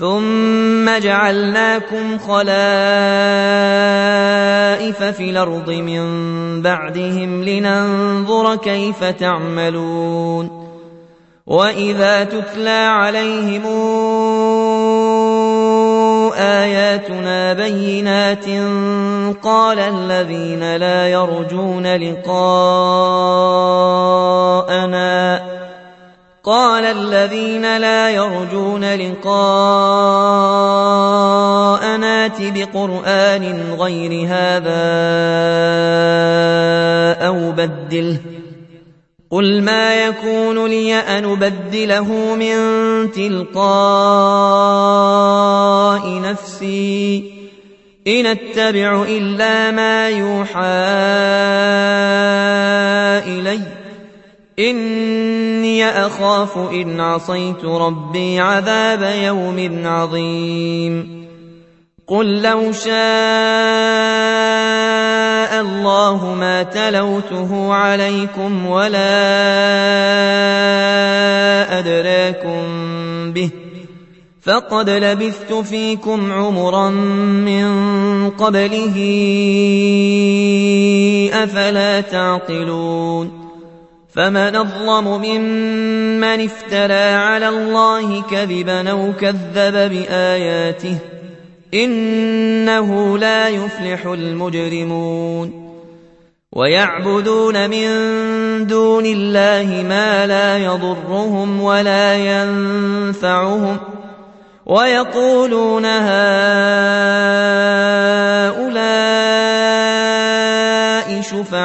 ثم جعلناكم خلائف في الأرض من بعدهم لننظر كيف تعملون وإذا تتلى عليهم آياتنا بينات قال الذين لا يرجون لقاءنا ائت بقرآن غير هذا أو بدله قل ما يكون لي أن أبدله من تلقاء نفسي إن أتبع إلا ما يوحى إلي إني أخاف إن عصيت ربي عذاب يوم عظيم قل لو شاء الله ما تلوته عليكم ولا أدراكم به فقد لبثت فيكم عمرا من قبله أفلا تعقلون فمن أظلم ممن افترى على الله كذبا أو كذب بآياته إنه لا يفلح المجرمون ويعبدون من دون الله ما لا يضرهم ولا ينفعهم ويقولون هؤلاء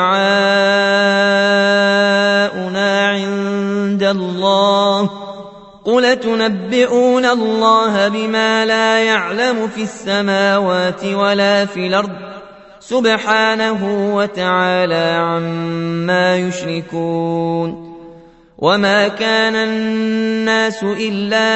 شفعاؤنا عند الله قل تنبئون الله بما لا يعلم في السماوات ولا في الأرض سبحانه وتعالى عما يشركون وما كان الناس إلا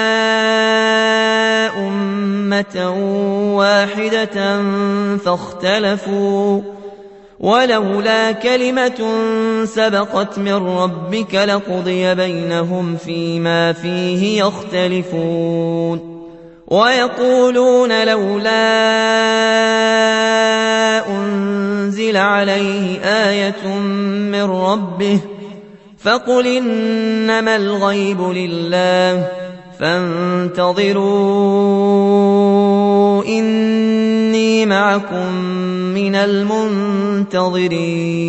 أمة واحدة فاختلفوا ولولا كلمة سبقت من ربك لقضي بينهم فيما فيه يختلفون ويقولون لولا أنزل عليه آية من ربه فقل إنما الغيب لله فانتظروا إني معكم من المنتظرين